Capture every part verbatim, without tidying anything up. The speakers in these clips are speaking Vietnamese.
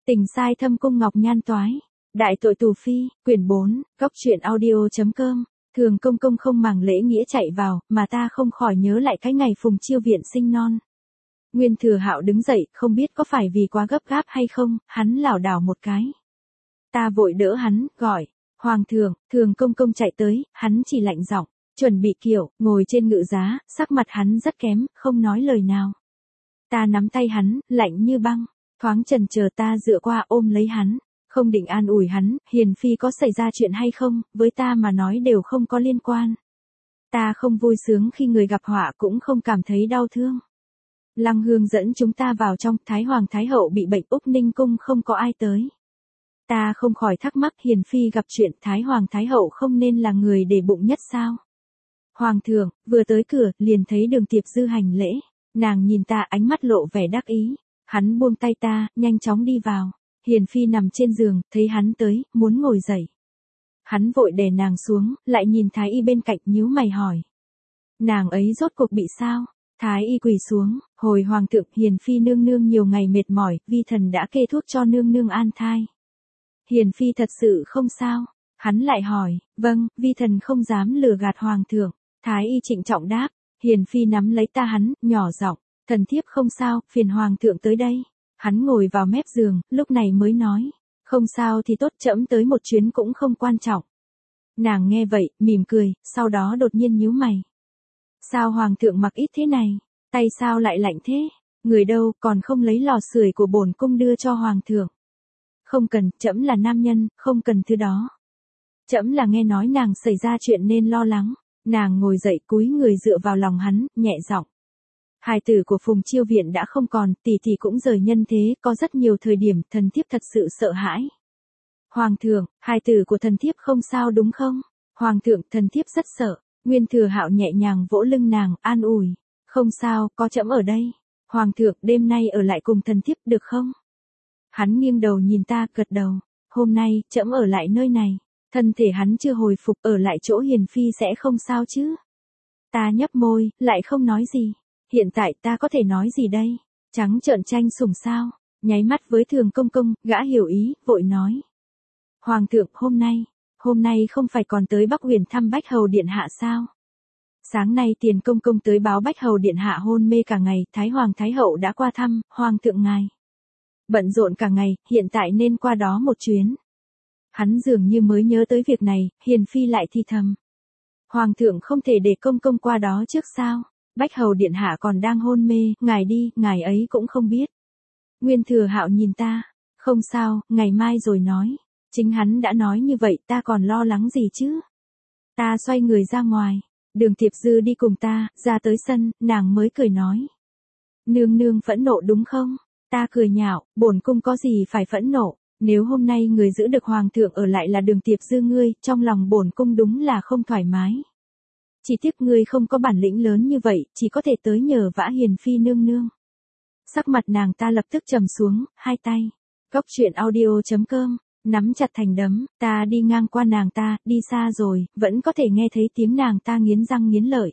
Tình sai thâm cung ngọc nhan toái. Đại tội tù phi, quyển bốn, góc truyện audio.com. Thường công công không màng lễ nghĩa chạy vào, mà ta không khỏi nhớ lại cái ngày Phùng Chiêu Viện sinh non. Nguyên Thừa Hạo đứng dậy, không biết có phải vì quá gấp gáp hay không, hắn lảo đảo một cái. Ta vội đỡ hắn, gọi, Hoàng thượng. Thường công công chạy tới, hắn chỉ lạnh giọng, chuẩn bị kiệu, ngồi trên ngự giá, sắc mặt hắn rất kém, không nói lời nào. Ta nắm tay hắn, lạnh như băng, thoáng chần chờ ta dựa qua ôm lấy hắn, không định an ủi hắn, Hiền Phi có xảy ra chuyện hay không, với ta mà nói đều không có liên quan. Ta không vui sướng khi người gặp họa cũng không cảm thấy đau thương. Lăng Hương dẫn chúng ta vào trong, Thái Hoàng Thái Hậu bị bệnh, Úc Ninh Cung không có ai tới. Ta không khỏi thắc mắc, Hiền Phi gặp chuyện, Thái Hoàng Thái Hậu không nên là người để bụng nhất sao? Hoàng thượng, vừa tới cửa, liền thấy Đường Tiệp Dư hành lễ, nàng nhìn ta ánh mắt lộ vẻ đắc ý, hắn buông tay ta, nhanh chóng đi vào. Hiền Phi nằm trên giường, thấy hắn tới, muốn ngồi dậy. Hắn vội đè nàng xuống, lại nhìn Thái Y bên cạnh nhíu mày hỏi. Nàng ấy rốt cuộc bị sao? Thái Y quỳ xuống, hồi Hoàng thượng, Hiền Phi nương nương nhiều ngày mệt mỏi, vi thần đã kê thuốc cho nương nương an thai. Hiền Phi thật sự không sao? Hắn lại hỏi, vâng, vi thần không dám lừa gạt Hoàng thượng. Thái Y trịnh trọng đáp. Hiền Phi nắm lấy ta hắn, nhỏ giọng, thần thiếp không sao, phiền Hoàng thượng tới đây. Hắn ngồi vào mép giường, lúc này mới nói, không sao thì tốt, trẫm tới một chuyến cũng không quan trọng. Nàng nghe vậy, mỉm cười, sau đó đột nhiên nhíu mày. Sao Hoàng thượng mặc ít thế này? Tay sao lại lạnh thế? Người đâu, còn không lấy lò sưởi của bổn cung đưa cho Hoàng thượng. Không cần, trẫm là nam nhân, không cần thứ đó. Trẫm là nghe nói nàng xảy ra chuyện nên lo lắng. Nàng ngồi dậy cúi người dựa vào lòng hắn, nhẹ giọng. Hài tử của Phùng Chiêu Viện đã không còn, tỷ tỷ cũng rời nhân thế, có rất nhiều thời điểm thần thiếp thật sự sợ hãi. Hoàng thượng, hài tử của thần thiếp không sao đúng không? Hoàng thượng, thần thiếp rất sợ. Nguyên Thừa Hạo nhẹ nhàng vỗ lưng nàng, an ủi. Không sao, có trẫm ở đây. Hoàng thượng, đêm nay ở lại cùng thần thiếp được không? Hắn nghiêng đầu nhìn ta, gật đầu. Hôm nay, trẫm ở lại nơi này. Thân thể hắn chưa hồi phục, ở lại chỗ Hiền Phi sẽ không sao chứ? Ta nhấp môi, lại không nói gì. Hiện tại ta có thể nói gì đây? Trắng trợn tranh sủng sao? Nháy mắt với Thường công công, gã hiểu ý, vội nói. Hoàng thượng, hôm nay, hôm nay không phải còn tới Bắc Huyền thăm Bách Hầu Điện Hạ sao? Sáng nay Tiền công công tới báo Bách Hầu Điện Hạ hôn mê cả ngày, Thái Hoàng Thái Hậu đã qua thăm, Hoàng thượng ngài. Bận rộn cả ngày, hiện tại nên qua đó một chuyến. Hắn dường như mới nhớ tới việc này, Hiền Phi lại thì thầm. Hoàng thượng không thể để công công qua đó trước sao? Bách Hầu Điện Hạ còn đang hôn mê, ngài đi, ngài ấy cũng không biết. Nguyên Thừa Hạo nhìn ta, không sao, ngày mai rồi nói. Chính hắn đã nói như vậy, ta còn lo lắng gì chứ? Ta xoay người ra ngoài, Đường Tiệp Dư đi cùng ta, ra tới sân, nàng mới cười nói. Nương nương phẫn nộ đúng không? Ta cười nhạo, bổn cung có gì phải phẫn nộ, nếu hôm nay người giữ được Hoàng thượng ở lại là Đường Tiệp Dư ngươi, trong lòng bổn cung đúng là không thoải mái. Chỉ tiếc ngươi không có bản lĩnh lớn như vậy, chỉ có thể tới nhờ vả Hiền Phi nương nương. Sắc mặt nàng ta lập tức trầm xuống, hai tay. Góc truyện audio.com, nắm chặt thành đấm, ta đi ngang qua nàng ta, đi xa rồi, vẫn có thể nghe thấy tiếng nàng ta nghiến răng nghiến lợi.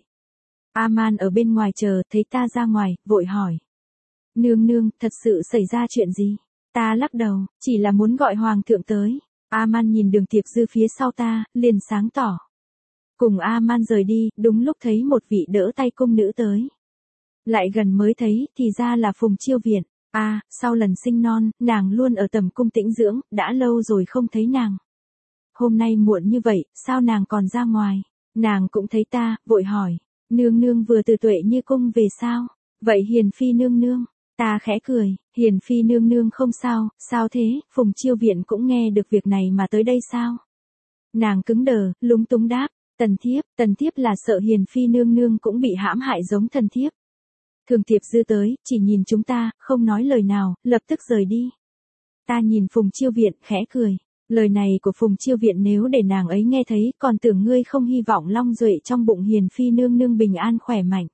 A-man ở bên ngoài chờ, thấy ta ra ngoài, vội hỏi. Nương nương, thật sự xảy ra chuyện gì? Ta lắc đầu, chỉ là muốn gọi Hoàng thượng tới. A-man nhìn Đường Tiệp Dư phía sau ta, liền sáng tỏ. Cùng A-man rời đi, đúng lúc thấy một vị đỡ tay cung nữ tới. Lại gần mới thấy, thì ra là Phùng Chiêu Viện. À, sau lần sinh non, nàng luôn ở tầm cung tĩnh dưỡng, đã lâu rồi không thấy nàng. Hôm nay muộn như vậy, sao nàng còn ra ngoài? Nàng cũng thấy ta, vội hỏi. Nương nương vừa từ Tuệ Như cung về sao? Vậy Hiền Phi nương nương? Ta khẽ cười, Hiền Phi nương nương không sao, sao thế? Phùng Chiêu Viện cũng nghe được việc này mà tới đây sao? Nàng cứng đờ, lúng túng đáp. Tần thiếp, tần thiếp là sợ Hiền Phi nương nương cũng bị hãm hại giống thần thiếp. Thường Tiệp Dư tới, chỉ nhìn chúng ta, không nói lời nào, lập tức rời đi. Ta nhìn Phùng Chiêu Viện, khẽ cười. Lời này của Phùng Chiêu Viện nếu để nàng ấy nghe thấy, còn tưởng ngươi không hy vọng long duệ trong bụng Hiền Phi nương nương bình an khỏe mạnh.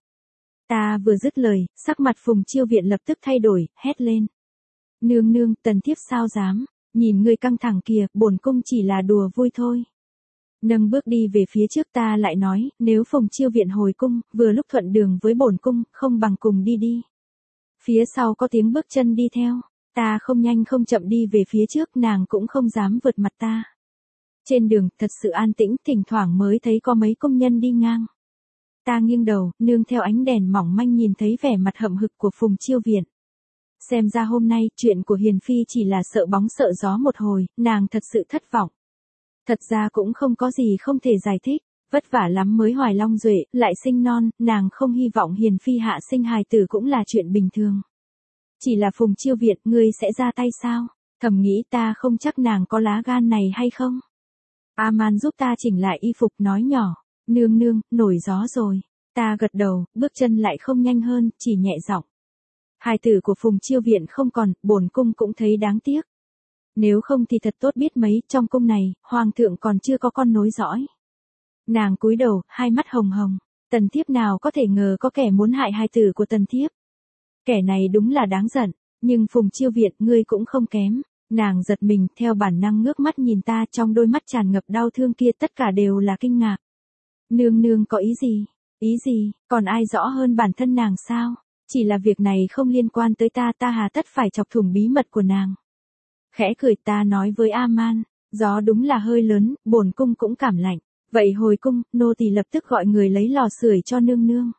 Ta vừa dứt lời, sắc mặt Phùng Chiêu Viện lập tức thay đổi, hét lên. Nương nương, tần thiếp sao dám, nhìn ngươi căng thẳng kìa, bổn cung chỉ là đùa vui thôi. Nâng bước đi về phía trước ta lại nói, nếu Phùng Chiêu Viện hồi cung, vừa lúc thuận đường với bổn cung, không bằng cùng đi đi. Phía sau có tiếng bước chân đi theo. Ta không nhanh không chậm đi về phía trước, nàng cũng không dám vượt mặt ta. Trên đường, thật sự an tĩnh, thỉnh thoảng mới thấy có mấy công nhân đi ngang. Ta nghiêng đầu, nương theo ánh đèn mỏng manh nhìn thấy vẻ mặt hậm hực của Phùng Chiêu Viện. Xem ra hôm nay, chuyện của Hiền Phi chỉ là sợ bóng sợ gió một hồi, nàng thật sự thất vọng. Thật ra cũng không có gì không thể giải thích, vất vả lắm mới hoài long duệ, lại sinh non, nàng không hy vọng Hiền Phi hạ sinh hài tử cũng là chuyện bình thường. Chỉ là Phùng Chiêu Viện, ngươi sẽ ra tay sao? Thầm nghĩ ta không chắc nàng có lá gan này hay không. A-man giúp ta chỉnh lại y phục nói nhỏ, nương nương, nổi gió rồi. Ta gật đầu, bước chân lại không nhanh hơn, chỉ nhẹ giọng. Hài tử của Phùng Chiêu Viện không còn, bổn cung cũng thấy đáng tiếc. Nếu không thì thật tốt biết mấy, trong cung này, hoàng thượng còn chưa có con nối dõi. Nàng cúi đầu, hai mắt hồng hồng, Tần Thiếp nào có thể ngờ có kẻ muốn hại hài tử của Tần Thiếp. Kẻ này đúng là đáng giận, nhưng Phùng Chiêu Viện ngươi cũng không kém. Nàng giật mình, theo bản năng ngước mắt nhìn ta, trong đôi mắt tràn ngập đau thương kia tất cả đều là kinh ngạc. Nương nương có ý gì? Ý gì, còn ai rõ hơn bản thân nàng sao? Chỉ là việc này không liên quan tới ta, ta hà tất phải chọc thủng bí mật của nàng. Khẽ cười ta nói với A-man, gió đúng là hơi lớn, bổn cung cũng cảm lạnh. Vậy hồi cung, nô tỳ lập tức gọi người lấy lò sưởi cho nương nương.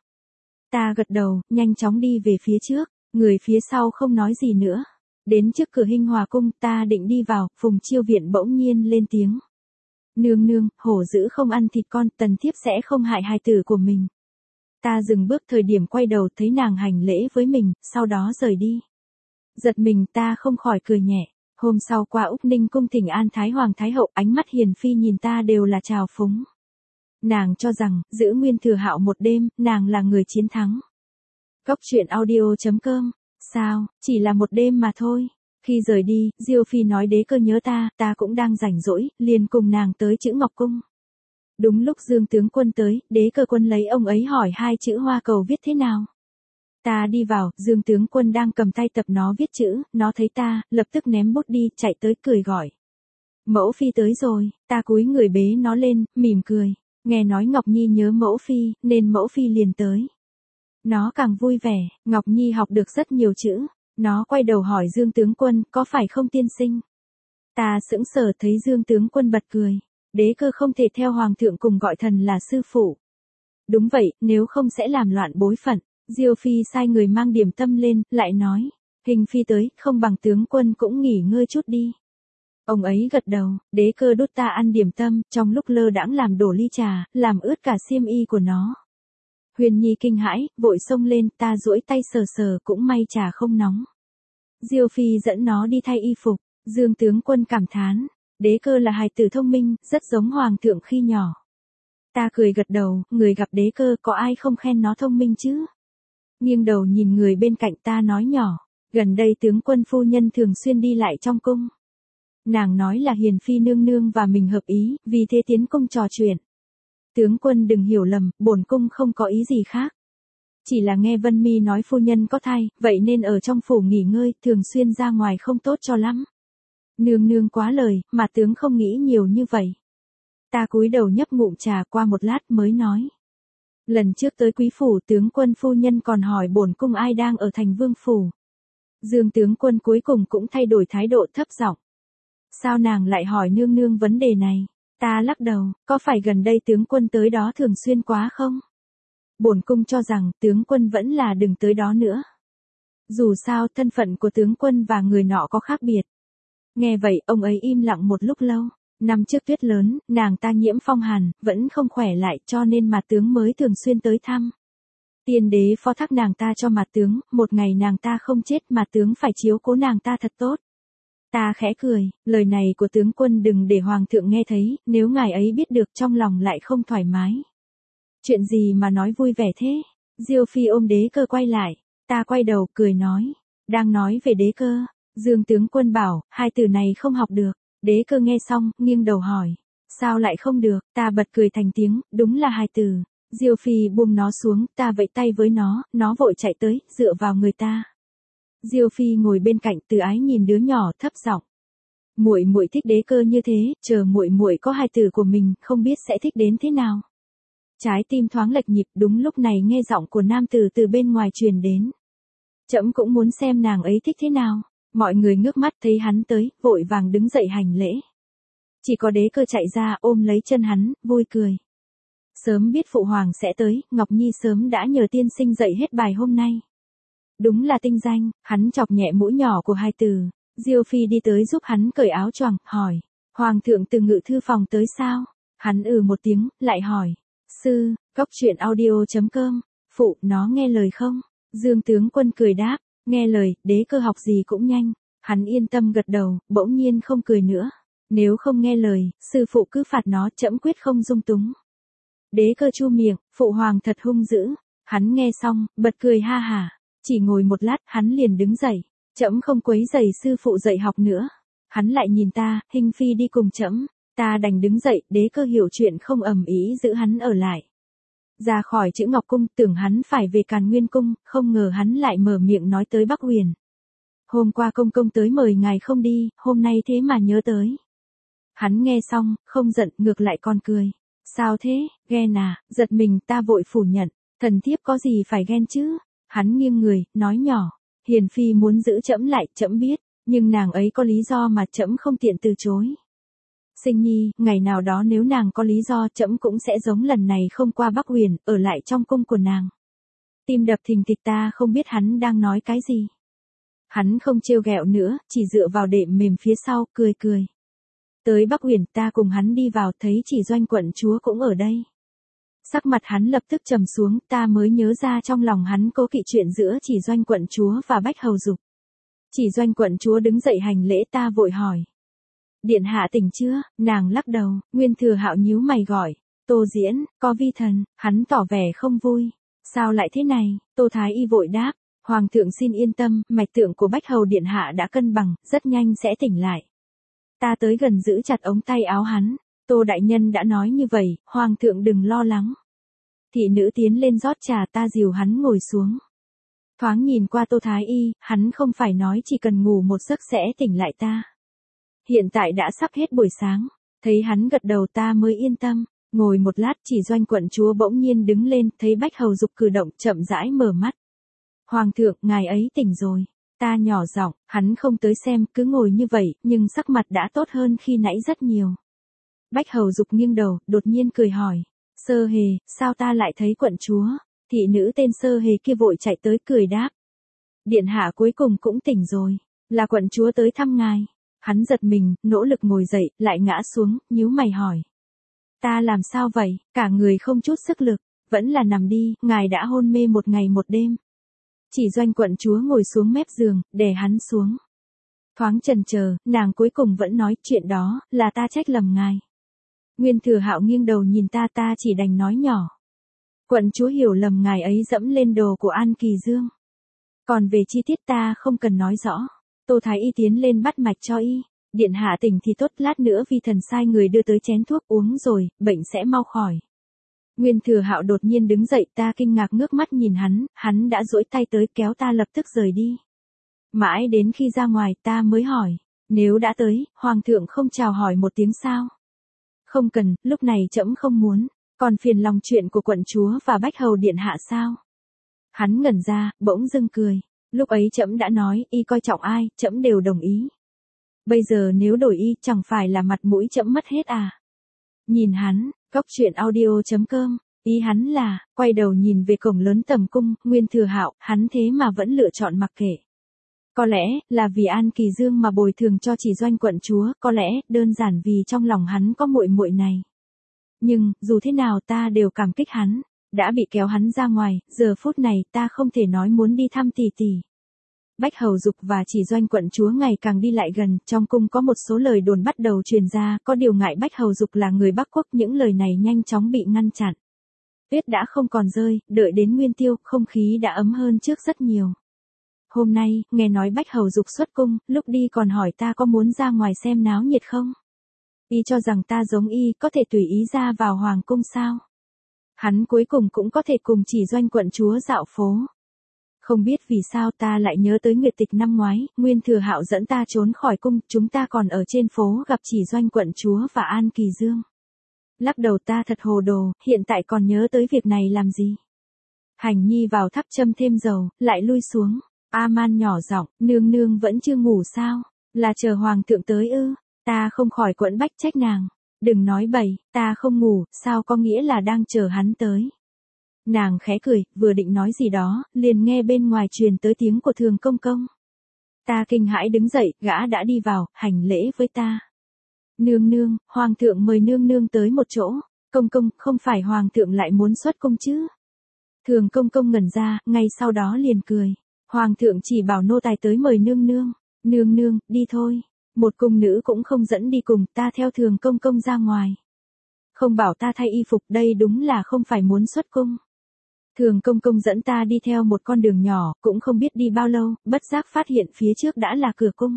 Ta gật đầu, nhanh chóng đi về phía trước, người phía sau không nói gì nữa. Đến trước cửa Hinh Hòa cung, ta định đi vào, Phùng Chiêu Viện bỗng nhiên lên tiếng. Nương nương, hổ dữ không ăn thịt con, Tần Thiếp sẽ không hại hài tử của mình. Ta dừng bước, thời điểm quay đầu thấy nàng hành lễ với mình, sau đó rời đi. Giật mình ta không khỏi cười nhẹ. Hôm sau qua Úc Ninh cung thỉnh an Thái Hoàng Thái Hậu, ánh mắt Hiền Phi nhìn ta đều là trào phúng. Nàng cho rằng, giữ nguyên thừa hạo một đêm, nàng là người chiến thắng. Góc truyện audio chấm com. Sao, chỉ là một đêm mà thôi. Khi rời đi, Diêu Phi nói Đế Cơ nhớ ta, ta cũng đang rảnh rỗi, liền cùng nàng tới chữ Ngọc Cung. Đúng lúc Dương tướng quân tới, Đế Cơ quân lấy ông ấy hỏi hai chữ hoa cầu viết thế nào. Ta đi vào, Dương tướng quân đang cầm tay tập nó viết chữ, nó thấy ta, lập tức ném bút đi, chạy tới cười gọi. Mẫu Phi tới rồi, ta cúi người bế nó lên, mỉm cười. Nghe nói Ngọc Nhi nhớ Mẫu Phi, nên Mẫu Phi liền tới. Nó càng vui vẻ, Ngọc Nhi học được rất nhiều chữ. Nó quay đầu hỏi Dương tướng quân, có phải không tiên sinh? Ta sững sờ thấy Dương tướng quân bật cười. Đế Cơ không thể theo hoàng thượng cùng gọi thần là sư phụ. Đúng vậy, nếu không sẽ làm loạn bối phận. Diêu Phi sai người mang điểm tâm lên, lại nói. Hình Phi tới, không bằng tướng quân cũng nghỉ ngơi chút đi. Ông ấy gật đầu, Đế Cơ đút ta ăn điểm tâm, trong lúc lơ đãng làm đổ ly trà, làm ướt cả xiêm y của nó. Huyền Nhi kinh hãi, vội xông lên, ta duỗi tay sờ sờ, cũng may trà không nóng. Diêu Phi dẫn nó đi thay y phục, Dương tướng quân cảm thán, Đế Cơ là hài tử thông minh, rất giống hoàng thượng khi nhỏ. Ta cười gật đầu, người gặp Đế Cơ có ai không khen nó thông minh chứ? Nghiêng đầu nhìn người bên cạnh ta nói nhỏ, gần đây tướng quân phu nhân thường xuyên đi lại trong cung. Nàng nói là Hiền Phi nương nương và mình hợp ý, vì thế tiến cung trò chuyện. Tướng quân đừng hiểu lầm, bổn cung không có ý gì khác. Chỉ là nghe Vân Mi nói phu nhân có thai, vậy nên ở trong phủ nghỉ ngơi, thường xuyên ra ngoài không tốt cho lắm. Nương nương quá lời, mà tướng không nghĩ nhiều như vậy. Ta cúi đầu nhấp ngụm trà, qua một lát mới nói. Lần trước tới quý phủ, tướng quân phu nhân còn hỏi bổn cung ai đang ở thành vương phủ. Dương tướng quân cuối cùng cũng thay đổi thái độ, thấp giọng. Sao nàng lại hỏi nương nương vấn đề này? Ta lắc đầu, có phải gần đây tướng quân tới đó thường xuyên quá không? Bổn cung cho rằng tướng quân vẫn là đừng tới đó nữa. Dù sao thân phận của tướng quân và người nọ có khác biệt. Nghe vậy ông ấy im lặng một lúc lâu. Năm trước tuyết lớn, nàng ta nhiễm phong hàn, vẫn không khỏe lại cho nên mà tướng mới thường xuyên tới thăm. Tiên đế phó thác nàng ta cho mặt tướng, một ngày nàng ta không chết mà tướng phải chiếu cố nàng ta thật tốt. Ta khẽ cười, lời này của tướng quân đừng để hoàng thượng nghe thấy, nếu ngài ấy biết được trong lòng lại không thoải mái. Chuyện gì mà nói vui vẻ thế? Diêu Phi ôm Đế Cơ quay lại, ta quay đầu cười nói, đang nói về Đế Cơ. Dương tướng quân bảo, hai từ này không học được. Đế Cơ nghe xong, nghiêng đầu hỏi, sao lại không được? Ta bật cười thành tiếng, đúng là hai từ. Diêu Phi buông nó xuống, ta vẫy tay với nó, nó vội chạy tới, dựa vào người ta. Diêu Phi ngồi bên cạnh, từ ái nhìn đứa nhỏ, thấp giọng. Muội muội thích Đế Cơ như thế, chờ muội muội có hài tử của mình, không biết sẽ thích đến thế nào. Trái tim thoáng lệch nhịp, đúng lúc này nghe giọng của nam tử từ bên ngoài truyền đến. Trẫm cũng muốn xem nàng ấy thích thế nào. Mọi người ngước mắt thấy hắn tới, vội vàng đứng dậy hành lễ. Chỉ có Đế Cơ chạy ra ôm lấy chân hắn, vui cười. Sớm biết phụ hoàng sẽ tới, Ngọc Nhi sớm đã nhờ tiên sinh dạy hết bài hôm nay. Đúng là tinh danh, hắn chọc nhẹ mũi nhỏ của hai từ. Diêu Phi đi tới giúp hắn cởi áo choàng, hỏi. Hoàng thượng từ ngự thư phòng tới sao? Hắn ừ một tiếng, lại hỏi. Sư, Cốc truyện audio chấm com, phụ, nó nghe lời không? Dương tướng quân cười đáp, nghe lời, Đế Cơ học gì cũng nhanh. Hắn yên tâm gật đầu, bỗng nhiên không cười nữa. Nếu không nghe lời, sư phụ cứ phạt nó, trẫm quyết không dung túng. Đế Cơ chu miệng, phụ hoàng thật hung dữ. Hắn nghe xong, bật cười ha hả. Chỉ ngồi một lát, hắn liền đứng dậy. Trẫm không quấy rầy sư phụ dạy học nữa. Hắn lại nhìn ta, Hình Phi đi cùng trẫm. Ta đành đứng dậy, Đế Cơ hiểu chuyện không ầm ĩ giữ hắn ở lại. Ra khỏi chữ Ngọc Cung, tưởng hắn phải về Càn Nguyên Cung, không ngờ hắn lại mở miệng nói tới Bắc Huyền. Hôm qua công công tới mời ngài không đi, hôm nay thế mà nhớ tới. Hắn nghe xong, không giận, ngược lại còn cười. Sao thế, ghen à, giật mình, ta vội phủ nhận, thần thiếp có gì phải ghen chứ? Hắn nghiêng người, nói nhỏ, Hiền Phi muốn giữ trẫm lại, trẫm biết, nhưng nàng ấy có lý do mà trẫm không tiện từ chối. Sinh nhi, ngày nào đó nếu nàng có lý do, trẫm cũng sẽ giống lần này không qua Bắc Huyền, ở lại trong cung của nàng. Tim đập thình thịch, ta không biết hắn đang nói cái gì. Hắn không trêu ghẹo nữa, chỉ dựa vào đệm mềm phía sau, cười cười. Tới Bắc Huyền, ta cùng hắn đi vào, thấy Chỉ Doanh quận chúa cũng ở đây. Sắc mặt hắn lập tức trầm xuống, ta mới nhớ ra trong lòng hắn cố kỵ chuyện giữa Chỉ Doanh quận chúa và Bách Hầu Dục. Chỉ Doanh quận chúa đứng dậy hành lễ, ta vội hỏi. Điện hạ tỉnh chưa? Nàng lắc đầu. Nguyên Thừa Hạo nhíu mày gọi. Tô Diễn, có vi thần. Hắn tỏ vẻ không vui. Sao lại thế này? Tô Thái Y vội đáp. Hoàng thượng xin yên tâm, mạch tượng của Bách Hầu điện hạ đã cân bằng, rất nhanh sẽ tỉnh lại. Ta tới gần giữ chặt ống tay áo hắn. Tô đại nhân đã nói như vậy, hoàng thượng đừng lo lắng. Thị nữ tiến lên rót trà, ta dìu hắn ngồi xuống. Thoáng nhìn qua Tô Thái Y, hắn không phải nói chỉ cần ngủ một giấc sẽ tỉnh lại ta. Hiện tại đã sắp hết buổi sáng, thấy hắn gật đầu ta mới yên tâm. Ngồi một lát, Chỉ Doanh quận chúa bỗng nhiên đứng lên, thấy Bách Hầu Dục cử động, chậm rãi mở mắt. Hoàng thượng, ngài ấy tỉnh rồi. Ta nhỏ giọng, hắn không tới xem, cứ ngồi như vậy, nhưng sắc mặt đã tốt hơn khi nãy rất nhiều. Bách Hầu Dục nghiêng đầu, đột nhiên cười hỏi. Sơ Hề, sao ta lại thấy quận chúa? Thị nữ tên Sơ Hề kia vội chạy tới cười đáp. Điện hạ cuối cùng cũng tỉnh rồi, là quận chúa tới thăm ngài. Hắn giật mình, nỗ lực ngồi dậy, lại ngã xuống, nhíu mày hỏi. Ta làm sao vậy, cả người không chút sức lực, vẫn là nằm đi, ngài đã hôn mê một ngày một đêm. Chỉ Doanh quận chúa ngồi xuống mép giường, đè hắn xuống. Thoáng chần chờ, nàng cuối cùng vẫn nói chuyện đó, là ta trách lầm ngài. Nguyên Thừa Hạo nghiêng đầu nhìn ta, ta chỉ đành nói nhỏ. Quận chúa hiểu lầm ngài ấy dẫm lên đồ của An Kỳ Dương. Còn về chi tiết ta không cần nói rõ. Tô Thái Y tiến lên bắt mạch cho y. Điện hạ tỉnh thì tốt, lát nữa vi thần sai người đưa tới chén thuốc uống rồi, bệnh sẽ mau khỏi. Nguyên Thừa Hạo đột nhiên đứng dậy, ta kinh ngạc ngước mắt nhìn hắn, hắn đã duỗi tay tới kéo ta lập tức rời đi. Mãi đến khi ra ngoài ta mới hỏi, nếu đã tới, hoàng thượng không chào hỏi một tiếng sao? Không cần, lúc này trẫm không muốn, còn phiền lòng chuyện của quận chúa và Bách Hầu điện hạ sao? Hắn ngẩn ra, bỗng dưng cười. Lúc ấy trẫm đã nói, y coi trọng ai, trẫm đều đồng ý. Bây giờ nếu đổi y, chẳng phải là mặt mũi trẫm mất hết à? Nhìn hắn, Cốc truyện audio chấm com, ý hắn là, quay đầu nhìn về cổng lớn tầm cung, Nguyên Thừa Hạo, hắn thế mà vẫn lựa chọn mặc kệ. Có lẽ, là vì An Kỳ Dương mà bồi thường cho Chỉ Doanh quận chúa, có lẽ, đơn giản vì trong lòng hắn có muội muội này. Nhưng, dù thế nào ta đều cảm kích hắn. Đã bị kéo hắn ra ngoài, giờ phút này ta không thể nói muốn đi thăm tỷ tỷ. Bách Hầu Dục và Chỉ Doanh quận chúa ngày càng đi lại gần, trong cung có một số lời đồn bắt đầu truyền ra, có điều ngại Bách Hầu Dục là người Bắc Quốc, những lời này nhanh chóng bị ngăn chặn. Tuyết đã không còn rơi, đợi đến Nguyên Tiêu, không khí đã ấm hơn trước rất nhiều. Hôm nay, nghe nói Bách Hầu Dục xuất cung, lúc đi còn hỏi ta có muốn ra ngoài xem náo nhiệt không? Y cho rằng ta giống y, có thể tùy ý ra vào hoàng cung sao? Hắn cuối cùng cũng có thể cùng Chỉ Doanh quận chúa dạo phố. Không biết vì sao ta lại nhớ tới nguyệt tịch năm ngoái, Nguyên Thừa Hạo dẫn ta trốn khỏi cung, chúng ta còn ở trên phố gặp Chỉ Doanh quận chúa và An Kỳ Dương. Lắc đầu ta thật hồ đồ, hiện tại còn nhớ tới việc này làm gì? Hành Nhi vào thắp châm thêm dầu, lại lui xuống. A-man nhỏ giọng, nương nương vẫn chưa ngủ sao? Là chờ hoàng thượng tới ư? Ta không khỏi quẫn bách trách nàng. Đừng nói bậy, ta không ngủ, sao có nghĩa là đang chờ hắn tới. Nàng khẽ cười, vừa định nói gì đó, liền nghe bên ngoài truyền tới tiếng của Thường công công. Ta kinh hãi đứng dậy, gã đã đi vào, hành lễ với ta. Nương nương, hoàng thượng mời nương nương tới một chỗ. Công công, không phải hoàng thượng lại muốn xuất cung chứ? Thường công công ngẩn ra, ngay sau đó liền cười. Hoàng thượng chỉ bảo nô tài tới mời nương nương. Nương nương, đi thôi. Một cung nữ cũng không dẫn đi cùng, ta theo thường công công ra ngoài. Không bảo ta thay y phục, đây đúng là không phải muốn xuất cung. Thường công công dẫn ta đi theo một con đường nhỏ, cũng không biết đi bao lâu, bất giác phát hiện phía trước đã là cửa cung.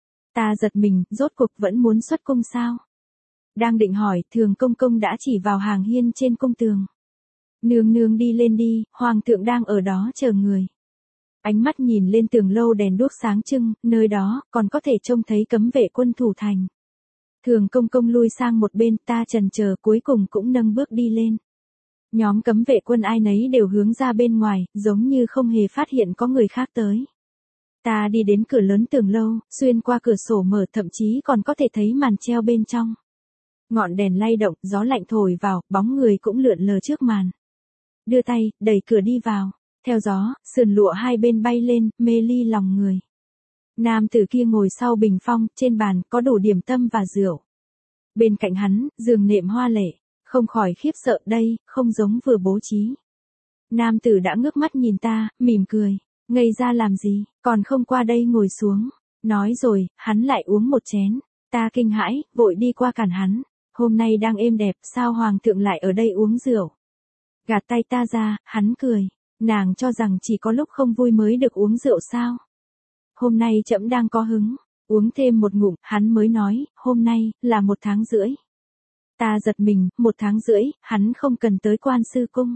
Ta giật mình, rốt cuộc vẫn muốn xuất cung sao? Đang định hỏi, thường công công đã chỉ vào hàng hiên trên cung tường. Nương nương đi lên đi, hoàng thượng đang ở đó chờ người. Ánh mắt nhìn lên tường lâu đèn đuốc sáng trưng, nơi đó, còn có thể trông thấy cấm vệ quân thủ thành. Thường công công lui sang một bên, ta chần chờ cuối cùng cũng nâng bước đi lên. Nhóm cấm vệ quân ai nấy đều hướng ra bên ngoài, giống như không hề phát hiện có người khác tới. Ta đi đến cửa lớn tường lâu, xuyên qua cửa sổ mở thậm chí còn có thể thấy màn treo bên trong. Ngọn đèn lay động, gió lạnh thổi vào, bóng người cũng lượn lờ trước màn. Đưa tay, đẩy cửa đi vào. Theo gió, sườn lụa hai bên bay lên, mê ly lòng người. Nam tử kia ngồi sau bình phong, trên bàn có đủ điểm tâm và rượu. Bên cạnh hắn, giường nệm hoa lệ, không khỏi khiếp sợ đây, không giống vừa bố trí. Nam tử đã ngước mắt nhìn ta, mỉm cười, ngây ra làm gì, còn không qua đây ngồi xuống. Nói rồi, hắn lại uống một chén. Ta kinh hãi, vội đi qua cản hắn. Hôm nay đang êm đẹp, sao hoàng thượng lại ở đây uống rượu? Gạt tay ta ra, hắn cười. Nàng cho rằng chỉ có lúc không vui mới được uống rượu sao? Hôm nay trẫm đang có hứng, uống thêm một ngụm, hắn mới nói, hôm nay, là một tháng rưỡi. Ta giật mình, một tháng rưỡi, hắn không cần tới quan sư cung.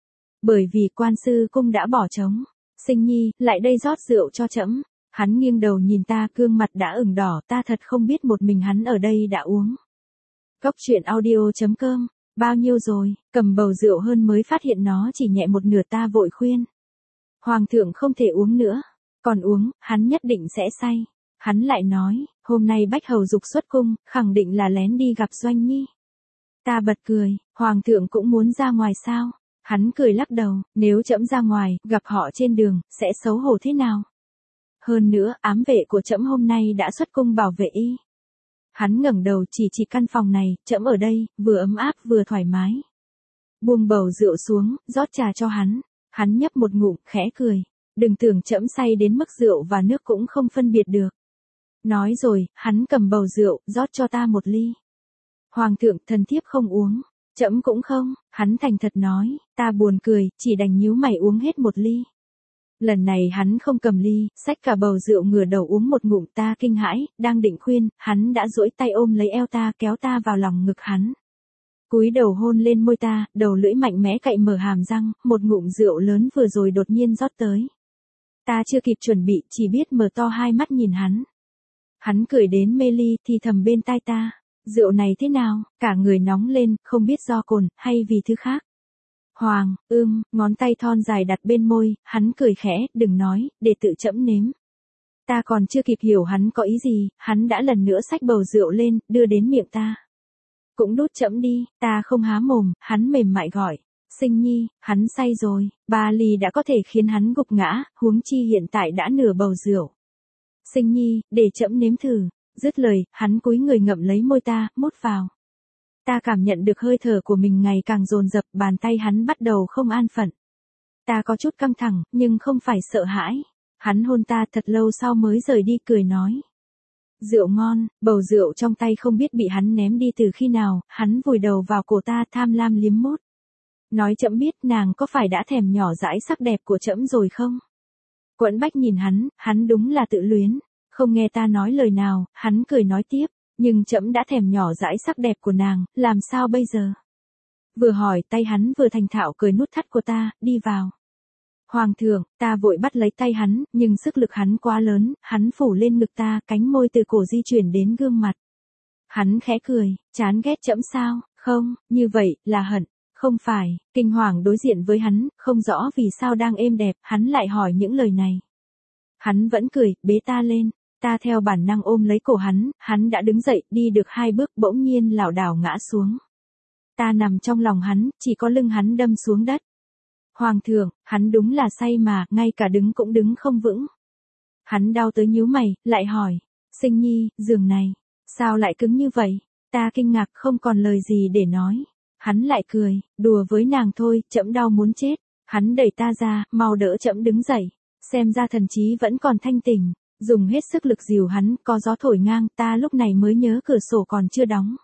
Bởi vì quan sư cung đã bỏ trống. Sinh nhi, lại đây rót rượu cho trẫm. Hắn nghiêng đầu nhìn ta, gương mặt đã ửng đỏ, ta thật không biết một mình hắn ở đây đã uống. Cốc truyện audio chấm com. Bao nhiêu rồi, cầm bầu rượu hơn mới phát hiện nó chỉ nhẹ một nửa, ta vội khuyên. Hoàng thượng không thể uống nữa, còn uống, hắn nhất định sẽ say. Hắn lại nói, hôm nay bách hầu dục xuất cung, khẳng định là lén đi gặp Doanh Nhi. Ta bật cười, hoàng thượng cũng muốn ra ngoài sao? Hắn cười lắc đầu, nếu trẫm ra ngoài, gặp họ trên đường, sẽ xấu hổ thế nào? Hơn nữa, ám vệ của trẫm hôm nay đã xuất cung bảo vệ y. Hắn ngẩng đầu chỉ chỉ căn phòng này, trẫm ở đây, vừa ấm áp vừa thoải mái. Buông bầu rượu xuống, rót trà cho hắn. Hắn nhấp một ngụm, khẽ cười. Đừng tưởng trẫm say đến mức rượu và nước cũng không phân biệt được. Nói rồi, hắn cầm bầu rượu, rót cho ta một ly. Hoàng thượng, thần thiếp không uống. Trẫm cũng không, hắn thành thật nói. Ta buồn cười, chỉ đành nhíu mày uống hết một ly. Lần này hắn không cầm ly, xách cả bầu rượu ngửa đầu uống một ngụm, ta kinh hãi, đang định khuyên, hắn đã duỗi tay ôm lấy eo ta, kéo ta vào lòng ngực hắn. Cúi đầu hôn lên môi ta, đầu lưỡi mạnh mẽ cạy mở hàm răng, một ngụm rượu lớn vừa rồi đột nhiên rót tới. Ta chưa kịp chuẩn bị, chỉ biết mở to hai mắt nhìn hắn. Hắn cười đến mê ly, thì thầm bên tai ta, rượu này thế nào, cả người nóng lên, không biết do cồn, hay vì thứ khác. Hoàng, ưm, ngón tay thon dài đặt bên môi, hắn cười khẽ, đừng nói, để tự trẫm nếm. Ta còn chưa kịp hiểu hắn có ý gì, hắn đã lần nữa xách bầu rượu lên, đưa đến miệng ta. Cũng đút trẫm đi, ta không há mồm, hắn mềm mại gọi. Sinh nhi, hắn say rồi, ba ly đã có thể khiến hắn gục ngã, huống chi hiện tại đã nửa bầu rượu. Sinh nhi, để trẫm nếm thử. Dứt lời, hắn cúi người ngậm lấy môi ta, mút vào. Ta cảm nhận được hơi thở của mình ngày càng dồn dập, bàn tay hắn bắt đầu không an phận. Ta có chút căng thẳng, nhưng không phải sợ hãi. Hắn hôn ta thật lâu sau mới rời đi, cười nói. Rượu ngon, bầu rượu trong tay không biết bị hắn ném đi từ khi nào, hắn vùi đầu vào cổ ta tham lam liếm mút. Nói trẫm biết nàng có phải đã thèm nhỏ dãi sắc đẹp của trẫm rồi không? Quẫn bách nhìn hắn, hắn đúng là tự luyến. Không nghe ta nói lời nào, hắn cười nói tiếp. Nhưng trẫm đã thèm nhỏ dãi sắc đẹp của nàng, làm sao bây giờ? Vừa hỏi tay hắn vừa thành thạo cởi nút thắt của ta, đi vào. Hoàng thượng, ta vội bắt lấy tay hắn, nhưng sức lực hắn quá lớn, hắn phủ lên ngực ta, cánh môi từ cổ di chuyển đến gương mặt. Hắn khẽ cười, chán ghét trẫm sao? Không, như vậy, là hận. Không phải, kinh hoàng đối diện với hắn, không rõ vì sao đang êm đẹp, hắn lại hỏi những lời này. Hắn vẫn cười, bế ta lên. Ta theo bản năng ôm lấy cổ hắn, hắn đã đứng dậy, đi được hai bước, bỗng nhiên lảo đảo ngã xuống. Ta nằm trong lòng hắn, chỉ có lưng hắn đâm xuống đất. Hoàng thượng, hắn đúng là say mà, ngay cả đứng cũng đứng không vững. Hắn đau tới nhíu mày, lại hỏi, Sinh Nhi, giường này, sao lại cứng như vậy? Ta kinh ngạc không còn lời gì để nói. Hắn lại cười, đùa với nàng thôi, trẫm đau muốn chết. Hắn đẩy ta ra, mau đỡ trẫm đứng dậy. Xem ra thần trí vẫn còn thanh tỉnh. Dùng hết sức lực dìu hắn, có gió thổi ngang, ta lúc này mới nhớ cửa sổ còn chưa đóng.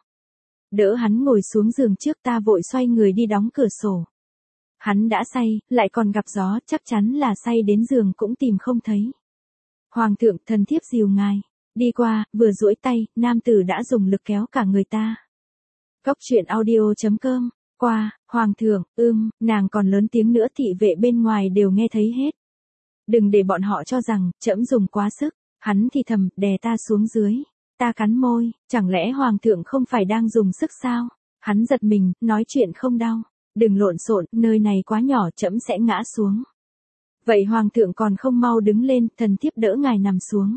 Đỡ hắn ngồi xuống giường trước, ta vội xoay người đi đóng cửa sổ. Hắn đã say, lại còn gặp gió, chắc chắn là say đến giường cũng tìm không thấy. Hoàng thượng, thần thiếp dìu ngài. Đi qua, vừa duỗi tay, nam tử đã dùng lực kéo cả người ta. Cốc truyện audio chấm com. Qua, Hoàng thượng, ưm, nàng còn lớn tiếng nữa, thị vệ bên ngoài đều nghe thấy hết. Đừng để bọn họ cho rằng, trẫm dùng quá sức. Hắn thì thầm, đè ta xuống dưới. Ta cắn môi, chẳng lẽ Hoàng thượng không phải đang dùng sức sao? Hắn giật mình, nói chuyện không đau. Đừng lộn xộn, nơi này quá nhỏ, trẫm sẽ ngã xuống. Vậy Hoàng thượng còn không mau đứng lên, thần thiếp đỡ ngài nằm xuống.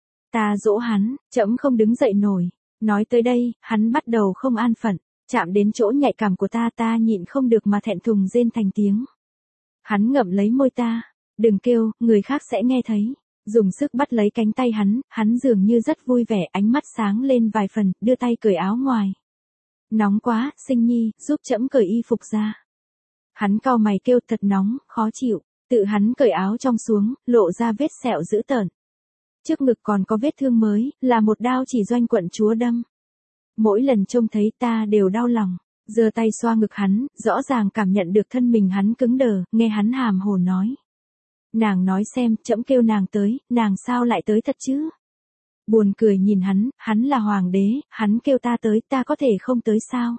Ta dỗ hắn, trẫm không đứng dậy nổi. Nói tới đây, hắn bắt đầu không an phận, chạm đến chỗ nhạy cảm của ta, ta nhịn không được mà thẹn thùng rên thành tiếng. Hắn ngậm lấy môi ta, đừng kêu, người khác sẽ nghe thấy. Dùng sức bắt lấy cánh tay hắn, hắn dường như rất vui vẻ, ánh mắt sáng lên vài phần, đưa tay cởi áo ngoài. Nóng quá, Sinh Nhi, giúp trẫm cởi y phục ra. Hắn cau mày kêu thật nóng, khó chịu, tự hắn cởi áo trong xuống, lộ ra vết sẹo dữ tợn. Trước ngực còn có vết thương mới, là một đao chỉ doanh quận chúa đâm. Mỗi lần trông thấy ta đều đau lòng, giơ tay xoa ngực hắn, rõ ràng cảm nhận được thân mình hắn cứng đờ, nghe hắn hàm hồ nói. Nàng nói xem, trẫm kêu nàng tới, nàng sao lại tới thật chứ? Buồn cười nhìn hắn, hắn là hoàng đế, hắn kêu ta tới, ta có thể không tới sao?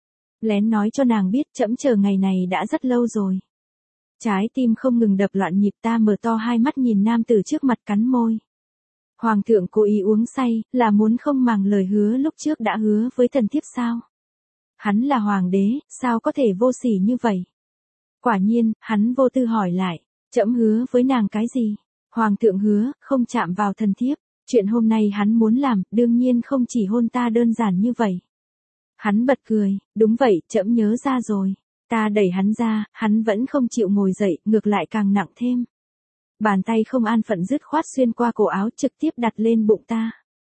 Lén nói cho nàng biết, trẫm chờ ngày này đã rất lâu rồi. Trái tim không ngừng đập loạn nhịp, ta mở to hai mắt nhìn nam tử trước mặt cắn môi. Hoàng thượng cố ý uống say, là muốn không màng lời hứa lúc trước đã hứa với thần thiếp sao? Hắn là hoàng đế, sao có thể vô sỉ như vậy? Quả nhiên, hắn vô tư hỏi lại, trẫm hứa với nàng cái gì? Hoàng thượng hứa, không chạm vào thần thiếp. Chuyện hôm nay hắn muốn làm, đương nhiên không chỉ hôn ta đơn giản như vậy. Hắn bật cười, đúng vậy, trẫm nhớ ra rồi. Ta đẩy hắn ra, hắn vẫn không chịu ngồi dậy, ngược lại càng nặng thêm. Bàn tay không an phận dứt khoát xuyên qua cổ áo trực tiếp đặt lên bụng ta.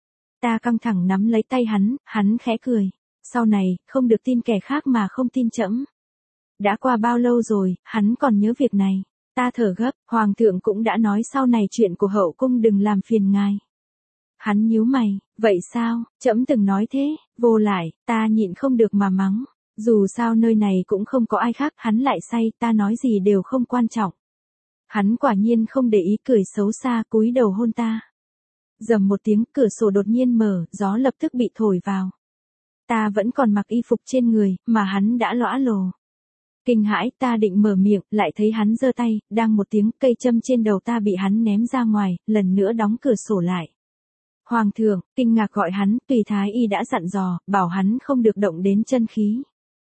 Ta căng thẳng nắm lấy tay hắn, hắn khẽ cười. Sau này, không được tin kẻ khác mà không tin trẫm. Đã qua bao lâu rồi, hắn còn nhớ việc này. Ta thở gấp, Hoàng thượng cũng đã nói sau này chuyện của hậu cung đừng làm phiền ngài. Hắn nhíu mày, vậy sao, trẫm từng nói thế, vô lại, ta nhịn không được mà mắng. Dù sao nơi này cũng không có ai khác, hắn lại say, ta nói gì đều không quan trọng. Hắn quả nhiên không để ý, cười xấu xa, cúi đầu hôn ta. Rầm một tiếng, cửa sổ đột nhiên mở, gió lập tức bị thổi vào. Ta vẫn còn mặc y phục trên người, mà hắn đã lõa lồ. Kinh hãi, ta định mở miệng, lại thấy hắn giơ tay, đang một tiếng, cây châm trên đầu ta bị hắn ném ra ngoài, lần nữa đóng cửa sổ lại. Hoàng thượng, kinh ngạc gọi hắn, tùy thái y đã dặn dò, bảo hắn không được động đến chân khí.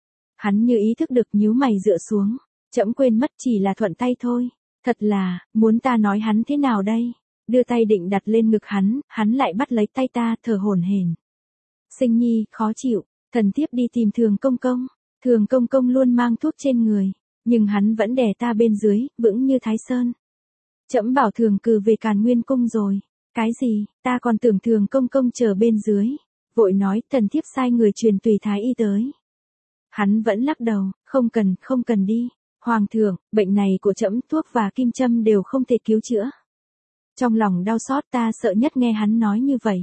Hắn như ý thức được, nhíu mày dựa xuống, trẫm quên mất, chỉ là thuận tay thôi. Thật là, muốn ta nói hắn thế nào đây? Đưa tay định đặt lên ngực hắn, hắn lại bắt lấy tay ta, thở hổn hển. Sinh Nhi, khó chịu, thần thiếp đi tìm Thường công công. Thường công công luôn mang thuốc trên người, nhưng hắn vẫn đè ta bên dưới, vững như Thái Sơn. Trẫm bảo Thường cừ về Càn Nguyên cung rồi. Cái gì, ta còn tưởng Thường công công chờ bên dưới. Vội nói, thần thiếp sai người truyền tùy thái y tới. Hắn vẫn lắc đầu, không cần, không cần đi. Hoàng thượng, bệnh này của trẫm, thuốc và kim châm đều không thể cứu chữa. Trong lòng đau xót, ta sợ nhất nghe hắn nói như vậy.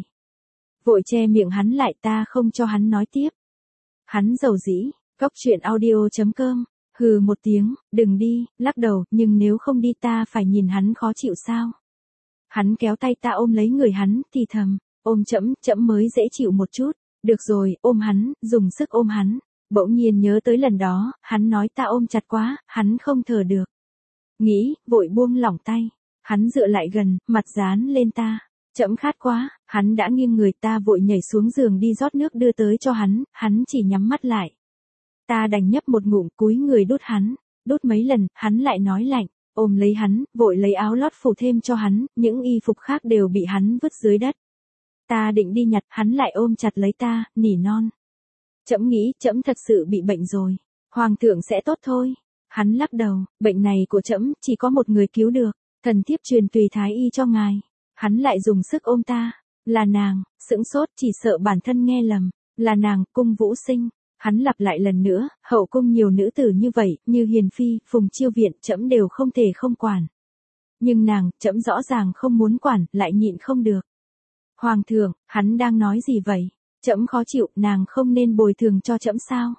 Vội che miệng hắn lại, ta không cho hắn nói tiếp. Hắn dầu dĩ, cốc truyện audio chấm com, hừ một tiếng, đừng đi, lắc đầu, nhưng nếu không đi ta phải nhìn hắn khó chịu sao. Hắn kéo tay ta ôm lấy người hắn, thì thầm, ôm trẫm, trẫm mới dễ chịu một chút. Được rồi, ôm hắn, dùng sức ôm hắn. Bỗng nhiên nhớ tới lần đó, hắn nói ta ôm chặt quá, hắn không thở được. Nghĩ, vội buông lỏng tay. Hắn dựa lại gần, mặt dán lên ta. Trẫm khát quá, hắn đã nghiêng người, ta vội nhảy xuống giường đi rót nước đưa tới cho hắn, hắn chỉ nhắm mắt lại. Ta đành nhấp một ngụm, cúi người đút hắn. Đút mấy lần, hắn lại nói lạnh, ôm lấy hắn, vội lấy áo lót phủ thêm cho hắn, những y phục khác đều bị hắn vứt dưới đất. Ta định đi nhặt, hắn lại ôm chặt lấy ta, nỉ non. Trẫm nghĩ, trẫm thật sự bị bệnh rồi. Hoàng thượng sẽ tốt thôi. Hắn lắc đầu, bệnh này của trẫm chỉ có một người cứu được, thần thiếp truyền tùy thái y cho ngài. Hắn lại dùng sức ôm ta, là nàng, sững sốt chỉ sợ bản thân nghe lầm, là nàng, Cung Vũ Sinh. Hắn lặp lại lần nữa, hậu cung nhiều nữ tử như vậy, như Hiền Phi, Phùng Chiêu Viện, trẫm đều không thể không quản. Nhưng nàng, trẫm rõ ràng không muốn quản, lại nhịn không được. Hoàng thượng, hắn đang nói gì vậy? Trẫm khó chịu, nàng không nên bồi thường cho trẫm sao?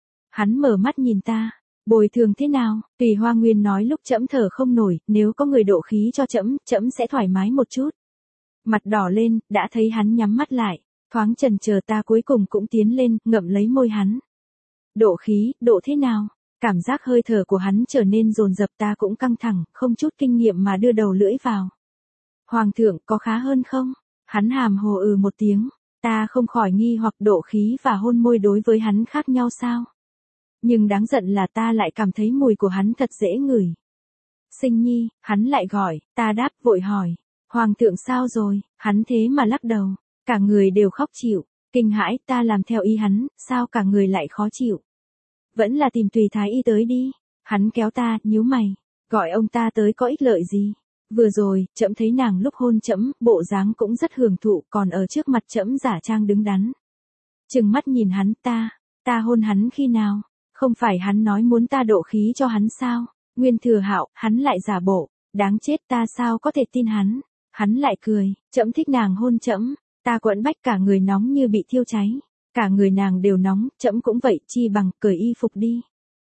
Hắn mở mắt nhìn ta, bồi thường thế nào? Tùy Hoa Nguyên nói lúc trẫm thở không nổi, nếu có người độ khí cho trẫm, trẫm sẽ thoải mái một chút. Mặt đỏ lên, đã thấy hắn nhắm mắt lại, thoáng chần chờ ta cuối cùng cũng tiến lên, ngậm lấy môi hắn. Độ khí, độ thế nào? Cảm giác hơi thở của hắn trở nên dồn dập, ta cũng căng thẳng, không chút kinh nghiệm mà đưa đầu lưỡi vào. Hoàng thượng, có khá hơn không? Hắn hàm hồ ừ một tiếng, ta không khỏi nghi hoặc độ khí và hôn môi đối với hắn khác nhau sao? Nhưng đáng giận là ta lại cảm thấy mùi của hắn thật dễ ngửi. Sinh nhi, hắn lại gọi, ta đáp vội hỏi, hoàng thượng sao rồi? Hắn thế mà lắc đầu, cả người đều khóc chịu, kinh hãi, ta làm theo ý hắn, sao cả người lại khó chịu? Vẫn là tìm tùy thái y tới đi. Hắn kéo ta, nhíu mày, gọi ông ta tới có ích lợi gì? Vừa rồi, trẫm thấy nàng lúc hôn trẫm, bộ dáng cũng rất hưởng thụ, còn ở trước mặt trẫm giả trang đứng đắn. Trừng mắt nhìn hắn, ta, ta hôn hắn khi nào? Không phải hắn nói muốn ta độ khí cho hắn sao? Nguyên Thừa Hạo, hắn lại giả bộ, đáng chết, ta sao có thể tin hắn? Hắn lại cười, trẫm thích nàng hôn trẫm, ta quẫn bách cả người nóng như bị thiêu cháy, cả người nàng đều nóng, trẫm cũng vậy, chi bằng cởi y phục đi.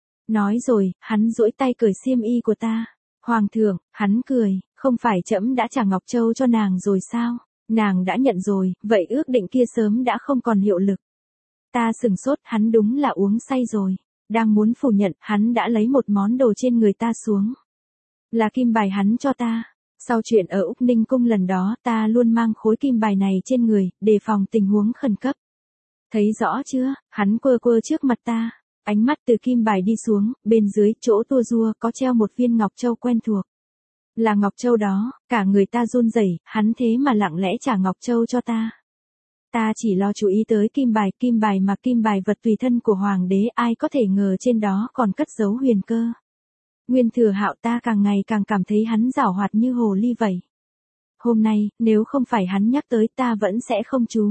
Nói rồi, hắn duỗi tay cởi xiêm y của ta. Hoàng thượng, hắn cười, không phải trẫm đã trả Ngọc Châu cho nàng rồi sao? Nàng đã nhận rồi, vậy ước định kia sớm đã không còn hiệu lực. Ta sừng sốt, hắn đúng là uống say rồi. Đang muốn phủ nhận, hắn đã lấy một món đồ trên người ta xuống. Là kim bài hắn cho ta. Sau chuyện ở Úc Ninh Cung lần đó, ta luôn mang khối kim bài này trên người, đề phòng tình huống khẩn cấp. Thấy rõ chưa? Hắn quơ quơ trước mặt ta. Ánh mắt từ kim bài đi xuống, bên dưới chỗ tua rua có treo một viên ngọc châu quen thuộc. Là ngọc châu đó, cả người ta run rẩy, hắn thế mà lặng lẽ trả ngọc châu cho ta. Ta chỉ lo chú ý tới kim bài, kim bài mà kim bài vật tùy thân của hoàng đế, ai có thể ngờ trên đó còn cất giấu huyền cơ. Nguyên Thừa Hạo, ta càng ngày càng cảm thấy hắn giảo hoạt như hồ ly vậy. Hôm nay, nếu không phải hắn nhắc tới ta vẫn sẽ không chú.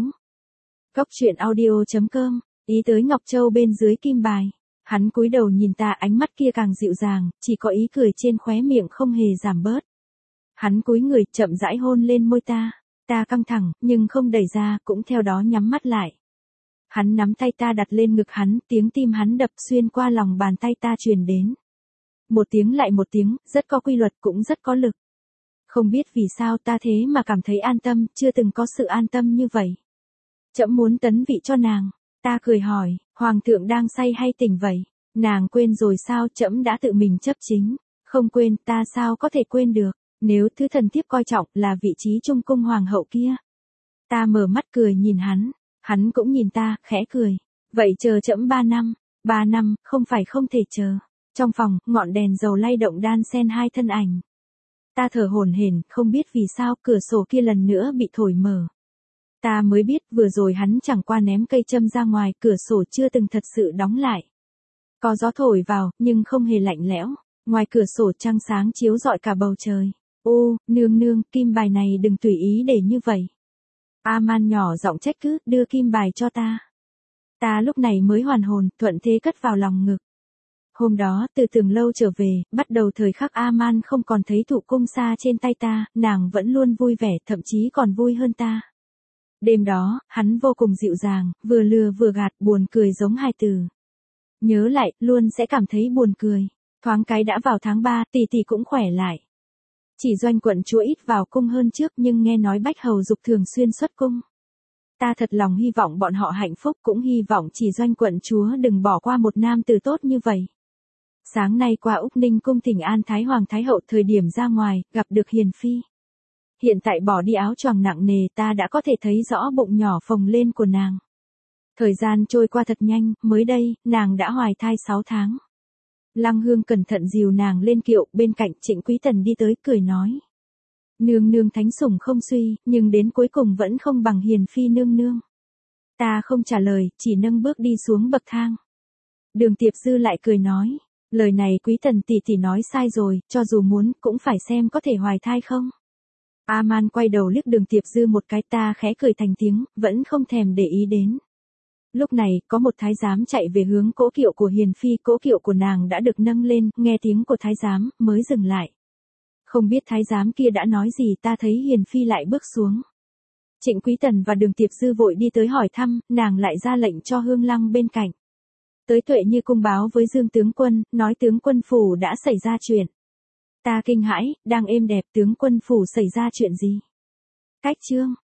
Góc truyện audio chấm com, ý tới ngọc châu bên dưới kim bài. Hắn cúi đầu nhìn ta, ánh mắt kia càng dịu dàng, chỉ có ý cười trên khóe miệng không hề giảm bớt. Hắn cúi người, chậm rãi hôn lên môi ta. Ta căng thẳng, nhưng không đẩy ra, cũng theo đó nhắm mắt lại. Hắn nắm tay ta đặt lên ngực hắn, tiếng tim hắn đập xuyên qua lòng bàn tay ta truyền đến. Một tiếng lại một tiếng, rất có quy luật cũng rất có lực. Không biết vì sao ta thế mà cảm thấy an tâm, chưa từng có sự an tâm như vậy. Trẫm muốn tấn vị cho nàng. Ta cười hỏi, hoàng thượng đang say hay tỉnh vậy? Nàng quên rồi sao? Trẫm đã tự mình chấp chính. Không quên, ta sao có thể quên được? Nếu thứ thần thiếp coi trọng là vị trí trung cung hoàng hậu kia. Ta mở mắt cười nhìn hắn, hắn cũng nhìn ta, khẽ cười. Vậy chờ trẫm ba năm, ba năm, không phải không thể chờ. Trong phòng, ngọn đèn dầu lay động đan xen hai thân ảnh. Ta thở hổn hển, không biết vì sao cửa sổ kia lần nữa bị thổi mở. Ta mới biết vừa rồi hắn chẳng qua ném cây châm ra ngoài, cửa sổ chưa từng thật sự đóng lại. Có gió thổi vào, nhưng không hề lạnh lẽo. Ngoài cửa sổ trăng sáng chiếu rọi cả bầu trời. Ô, nương nương, kim bài này đừng tùy ý để như vậy. A-man nhỏ giọng trách cứ, đưa kim bài cho ta. Ta lúc này mới hoàn hồn, thuận thế cất vào lòng ngực. Hôm đó, từ Tường Lâu trở về, bắt đầu thời khắc A-man không còn thấy thụ cung xa trên tay ta, nàng vẫn luôn vui vẻ, thậm chí còn vui hơn ta. Đêm đó, hắn vô cùng dịu dàng, vừa lừa vừa gạt, buồn cười giống hai từ. Nhớ lại, luôn sẽ cảm thấy buồn cười. Thoáng cái đã vào tháng ba, tỷ tỷ cũng khỏe lại. Chỉ Doanh quận chúa ít vào cung hơn trước, nhưng nghe nói Bách Hầu Dục thường xuyên xuất cung. Ta thật lòng hy vọng bọn họ hạnh phúc, cũng hy vọng Chỉ Doanh quận chúa đừng bỏ qua một nam tử tốt như vậy. Sáng nay qua Úc Ninh cung thỉnh an Thái Hoàng Thái Hậu, thời điểm ra ngoài, gặp được Hiền Phi. Hiện tại bỏ đi áo choàng nặng nề, ta đã có thể thấy rõ bụng nhỏ phồng lên của nàng. Thời gian trôi qua thật nhanh, mới đây, nàng đã hoài thai sáu tháng. Lăng Hương cẩn thận dìu nàng lên kiệu, bên cạnh Trịnh Quý Tần đi tới cười nói. Nương nương thánh sủng không suy, nhưng đến cuối cùng vẫn không bằng hiền phi nương nương. Ta không trả lời, chỉ nâng bước đi xuống bậc thang. Đường Tiệp Dư lại cười nói. Lời này Quý Tần tỷ tỷ nói sai rồi, cho dù muốn, cũng phải xem có thể hoài thai không. A-man quay đầu liếc Đường Tiệp Dư một cái, ta khẽ cười thành tiếng, vẫn không thèm để ý đến. Lúc này, có một thái giám chạy về hướng cỗ kiệu của hiền phi, cỗ kiệu của nàng đã được nâng lên, nghe tiếng của thái giám, mới dừng lại. Không biết thái giám kia đã nói gì, ta thấy hiền phi lại bước xuống. Trịnh Quý Tần và Đường Tiệp Dư vội đi tới hỏi thăm, nàng lại ra lệnh cho Hương Lăng bên cạnh. Tới Tuệ Như cung báo với Dương tướng quân, nói tướng quân phủ đã xảy ra chuyện. Ta kinh hãi, đang êm đẹp, tướng quân phủ xảy ra chuyện gì? Cách chương